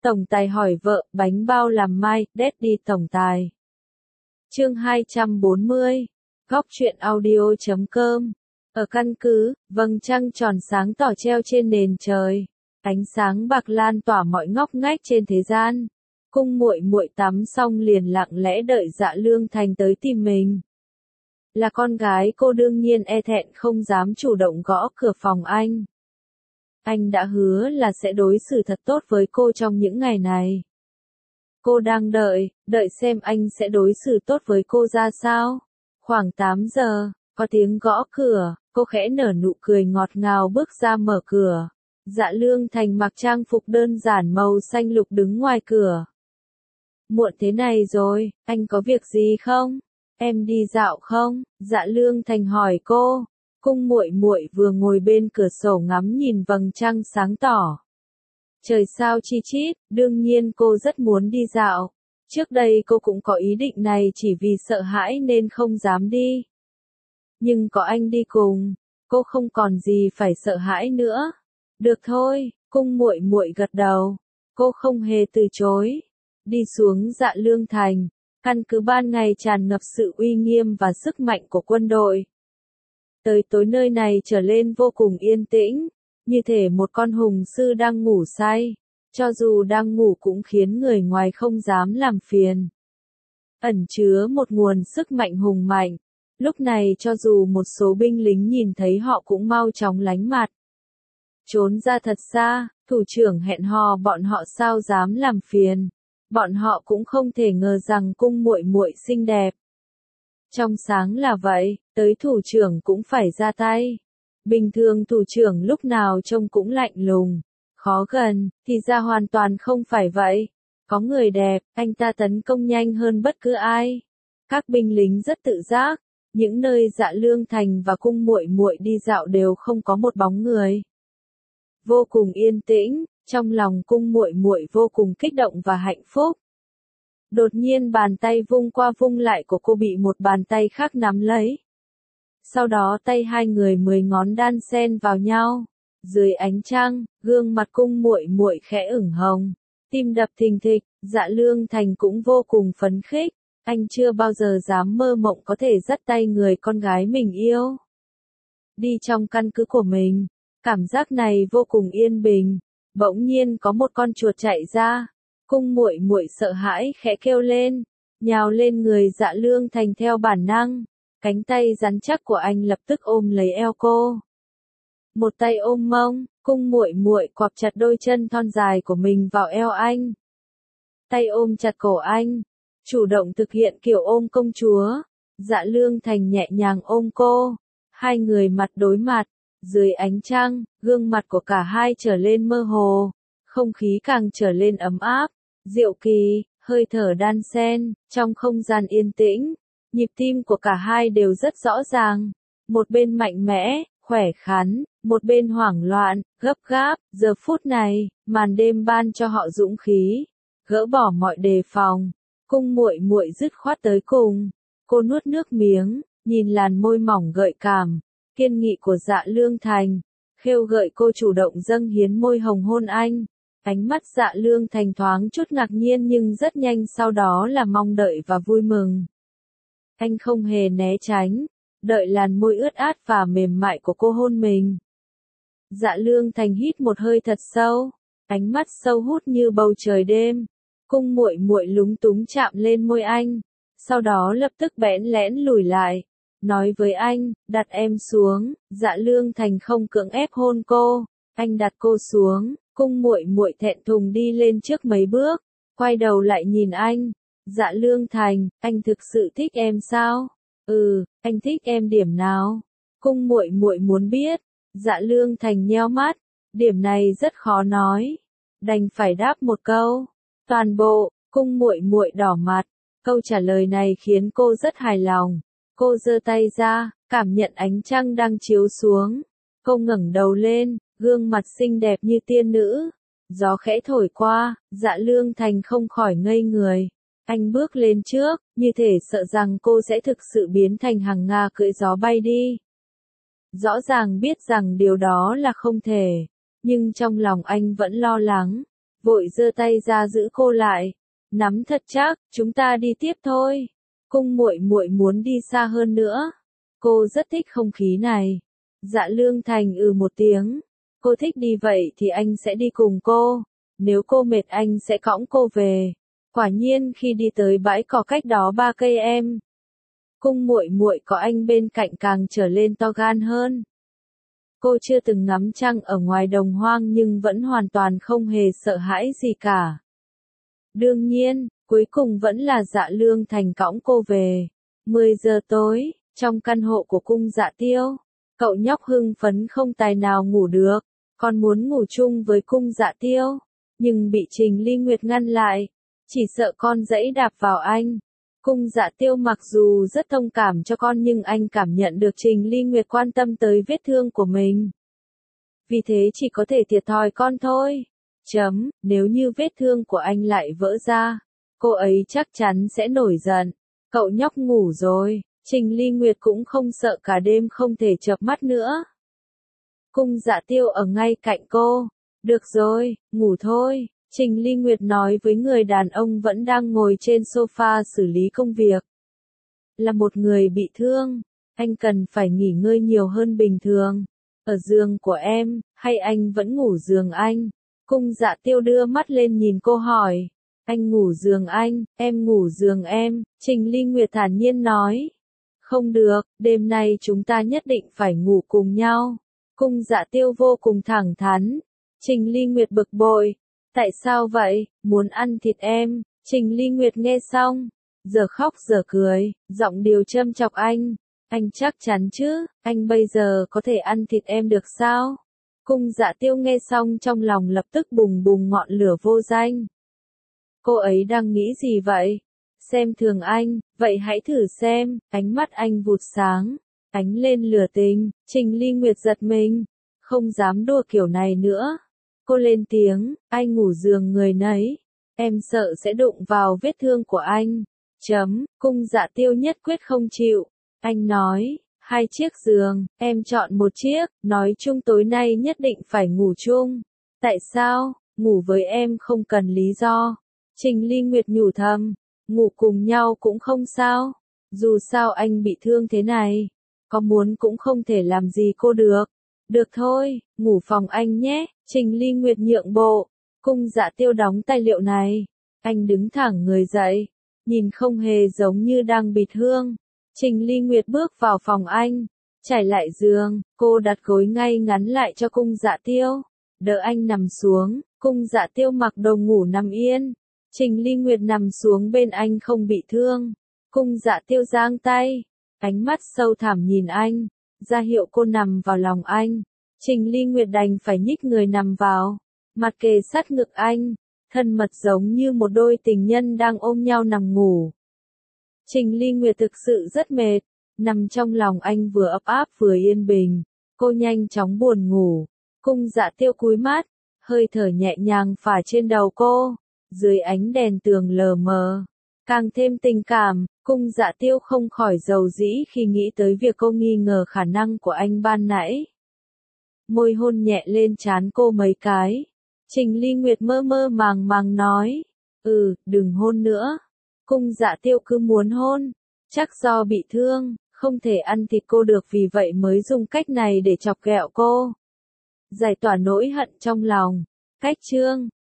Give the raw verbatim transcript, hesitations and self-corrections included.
Tổng tài hỏi vợ, bánh bao làm mai, Daddy tổng tài. Chương hai trăm bốn mươi. Góc truyện audio chấm com. Ở căn cứ, vầng trăng tròn sáng tỏ treo trên nền trời. Ánh sáng bạc lan tỏa mọi ngóc ngách trên thế gian. Cung muội muội tắm xong liền lặng lẽ đợi Dạ Lương Thành tới tìm mình. Là con gái cô đương nhiên e thẹn không dám chủ động gõ cửa phòng anh. Anh đã hứa là sẽ đối xử thật tốt với cô trong những ngày này. Cô đang đợi, đợi xem anh sẽ đối xử tốt với cô ra sao. Khoảng tám giờ, có tiếng gõ cửa, cô khẽ nở nụ cười ngọt ngào bước ra mở cửa. Dạ Lương Thành mặc trang phục đơn giản màu xanh lục đứng ngoài cửa. Muộn thế này rồi, anh có việc gì không? Em đi dạo không? Dạ Lương Thành hỏi cô. Cung muội muội vừa ngồi bên cửa sổ ngắm nhìn vầng trăng sáng tỏ. Trời sao chi chít, đương nhiên cô rất muốn đi dạo. Trước đây cô cũng có ý định này chỉ vì sợ hãi nên không dám đi. Nhưng có anh đi cùng, cô không còn gì phải sợ hãi nữa. Được thôi, cung muội muội gật đầu. Cô không hề từ chối. Đi xuống Dạ Lương Thành, căn cứ ban ngày tràn ngập sự uy nghiêm và sức mạnh của quân đội. Tới tối nơi này trở lên vô cùng yên tĩnh, như thể một con hùng sư đang ngủ say, cho dù đang ngủ cũng khiến người ngoài không dám làm phiền. Ẩn chứa một nguồn sức mạnh hùng mạnh, lúc này cho dù một số binh lính nhìn thấy họ cũng mau chóng lánh mặt. Trốn ra thật xa, thủ trưởng hẹn hò bọn họ sao dám làm phiền, bọn họ cũng không thể ngờ rằng cung muội muội xinh đẹp. Trong sáng là vậy, tới thủ trưởng cũng phải ra tay. Bình thường thủ trưởng lúc nào trông cũng lạnh lùng, khó gần, thì ra hoàn toàn không phải vậy. Có người đẹp, anh ta tấn công nhanh hơn bất cứ ai. Các binh lính rất tự giác, những nơi Dạ Lương Thành và cung muội muội đi dạo đều không có một bóng người. Vô cùng yên tĩnh, trong lòng cung muội muội vô cùng kích động và hạnh phúc. Đột nhiên bàn tay vung qua vung lại của cô bị một bàn tay khác nắm lấy. Sau đó tay hai người mười ngón đan xen vào nhau. Dưới ánh trăng, gương mặt cung muội muội khẽ ửng hồng, tim đập thình thịch. Dạ Lương Thành cũng vô cùng phấn khích. Anh chưa bao giờ dám mơ mộng có thể dắt tay người con gái mình yêu. Đi trong căn cứ của mình, cảm giác này vô cùng yên bình. Bỗng nhiên có một con chuột chạy ra. Cung muội muội sợ hãi khẽ kêu lên, nhào lên người Dạ Lương Thành theo bản năng. Cánh tay rắn chắc của anh lập tức ôm lấy eo cô. Một tay ôm mông, cung muội muội quặp chặt đôi chân thon dài của mình vào eo anh. Tay ôm chặt cổ anh, chủ động thực hiện kiểu ôm công chúa. Dạ Lương Thành nhẹ nhàng ôm cô, hai người mặt đối mặt, dưới ánh trăng, gương mặt của cả hai trở lên mơ hồ, không khí càng trở lên ấm áp, diệu kỳ, hơi thở đan xen, trong không gian yên tĩnh. Nhịp tim của cả hai đều rất rõ ràng, một bên mạnh mẽ, khỏe khoắn, một bên hoảng loạn, gấp gáp. Giờ phút này, màn đêm ban cho họ dũng khí, gỡ bỏ mọi đề phòng. Cung muội muội dứt khoát tới cùng. Cô nuốt nước miếng, nhìn làn môi mỏng gợi cảm, kiên nghị của Dạ Lương Thành, khêu gợi cô chủ động dâng hiến môi hồng hôn anh. Ánh mắt Dạ Lương Thành thoáng chút ngạc nhiên nhưng rất nhanh sau đó là mong đợi và vui mừng. Anh không hề né tránh, đợi làn môi ướt át và mềm mại của cô hôn mình. Dạ Lương Thành hít một hơi thật sâu, ánh mắt sâu hút như bầu trời đêm. Cung muội muội lúng túng chạm lên môi anh, sau đó lập tức bẽn lẽn lùi lại, nói với anh, đặt em xuống. Dạ Lương Thành không cưỡng ép hôn cô, anh đặt cô xuống. Cung muội muội thẹn thùng đi lên trước mấy bước, quay đầu lại nhìn anh. Dạ Lương Thành, anh thực sự thích em sao? Ừ, anh thích em điểm nào? Cung muội muội muốn biết. Dạ Lương Thành nheo mắt, điểm này rất khó nói, đành phải đáp một câu. Toàn bộ. Cung muội muội đỏ mặt, câu trả lời này khiến cô rất hài lòng. Cô giơ tay ra, cảm nhận ánh trăng đang chiếu xuống. Cô ngẩng đầu lên, gương mặt xinh đẹp như tiên nữ. Gió khẽ thổi qua, Dạ Lương Thành không khỏi ngây người. Anh bước lên trước, như thể sợ rằng cô sẽ thực sự biến thành hằng nga cưỡi gió bay đi. Rõ ràng biết rằng điều đó là không thể, nhưng trong lòng anh vẫn lo lắng. vội giơ tay ra giữ cô lại. Nắm thật chắc, chúng ta đi tiếp thôi. Cung muội muội muốn đi xa hơn nữa. Cô rất thích không khí này. Dạ Lương Thành ừ một tiếng. Cô thích đi vậy thì anh sẽ đi cùng cô. Nếu cô mệt anh sẽ cõng cô về. Quả nhiên khi đi tới bãi cỏ cách đó ba cây em. Cung muội muội có anh bên cạnh càng trở lên to gan hơn. Cô chưa từng ngắm trăng ở ngoài đồng hoang nhưng vẫn hoàn toàn không hề sợ hãi gì cả. Đương nhiên, cuối cùng vẫn là Dạ Lương Thành cõng cô về. mười giờ tối, trong căn hộ của cung Dạ Tiêu, cậu nhóc hưng phấn không tài nào ngủ được, còn muốn ngủ chung với cung Dạ Tiêu, nhưng bị Trình Ly Nguyệt ngăn lại, chỉ sợ con giẫy đạp vào anh. Cung Dạ Tiêu mặc dù rất thông cảm cho con nhưng anh cảm nhận được Trình Ly Nguyệt quan tâm tới vết thương của mình. Vì thế chỉ có thể thiệt thòi con thôi. Chấm, nếu như vết thương của anh lại vỡ ra, cô ấy chắc chắn sẽ nổi giận. Cậu nhóc ngủ rồi, Trình Ly Nguyệt cũng không sợ cả đêm không thể chợp mắt nữa. Cung Dạ Tiêu ở ngay cạnh cô. Được rồi, ngủ thôi. Trình Ly Nguyệt nói với người đàn ông vẫn đang ngồi trên sofa xử lý công việc. Là một người bị thương, anh cần phải nghỉ ngơi nhiều hơn bình thường. Ở giường của em, hay anh vẫn ngủ giường anh? Cung Dạ Tiêu đưa mắt lên nhìn cô hỏi. Anh ngủ giường anh, em ngủ giường em, Trình Ly Nguyệt thản nhiên nói. Không được, đêm nay chúng ta nhất định phải ngủ cùng nhau. Cung Dạ Tiêu vô cùng thẳng thắn. Trình Ly Nguyệt bực bội. Tại sao vậy, muốn ăn thịt em? Trình Ly Nguyệt nghe xong, giờ khóc giờ cười, giọng điệu châm chọc anh. Anh chắc chắn chứ, anh bây giờ có thể ăn thịt em được sao? Cung Dạ Tiêu nghe xong trong lòng lập tức bùng bùng ngọn lửa vô danh. Cô ấy đang nghĩ gì vậy? Xem thường anh, vậy hãy thử xem, ánh mắt anh vụt sáng, ánh lên lửa tình. Trình Ly Nguyệt giật mình, không dám đùa kiểu này nữa. Cô lên tiếng, ai ngủ giường người nấy, em sợ sẽ đụng vào vết thương của anh. Chấm, Cung Dạ Tiêu nhất quyết không chịu. Anh nói, hai chiếc giường, em chọn một chiếc, nói chung tối nay nhất định phải ngủ chung. Tại sao, ngủ với em không cần lý do. Trình Ly Nguyệt nhủ thầm, ngủ cùng nhau cũng không sao. Dù sao anh bị thương thế này, có muốn cũng không thể làm gì cô được. Được thôi, ngủ phòng anh nhé. Trình Ly Nguyệt nhượng bộ. Cung Dạ Tiêu đóng tài liệu này. Anh đứng thẳng người dậy, nhìn không hề giống như đang bị thương. Trình Ly Nguyệt bước vào phòng anh, trải lại giường, cô đặt gối ngay ngắn lại cho Cung Dạ Tiêu, đỡ anh nằm xuống. Cung Dạ Tiêu mặc đồ ngủ nằm yên. Trình Ly Nguyệt nằm xuống bên anh không bị thương. Cung Dạ Tiêu giang tay, ánh mắt sâu thẳm nhìn anh, ra hiệu cô nằm vào lòng anh. Trình Ly Nguyệt đành phải nhích người nằm vào, mặt kề sát ngực anh, thân mật giống như một đôi tình nhân đang ôm nhau nằm ngủ. Trình Ly Nguyệt thực sự rất mệt, nằm trong lòng anh vừa ấp áp vừa yên bình, cô nhanh chóng buồn ngủ. Cung Dạ Tiêu cúi mắt, hơi thở nhẹ nhàng phả trên đầu cô, dưới ánh đèn tường lờ mờ, càng thêm tình cảm. Cung Dạ Tiêu không khỏi dầu dĩ khi nghĩ tới việc cô nghi ngờ khả năng của anh ban nãy. Môi hôn nhẹ lên trán cô mấy cái. Trình Ly Nguyệt mơ mơ màng màng nói, ừ, đừng hôn nữa. Cung Dạ Tiêu cứ muốn hôn, chắc do bị thương, không thể ăn thịt cô được vì vậy mới dùng cách này để chọc ghẹo cô. Giải tỏa nỗi hận trong lòng. Cách chương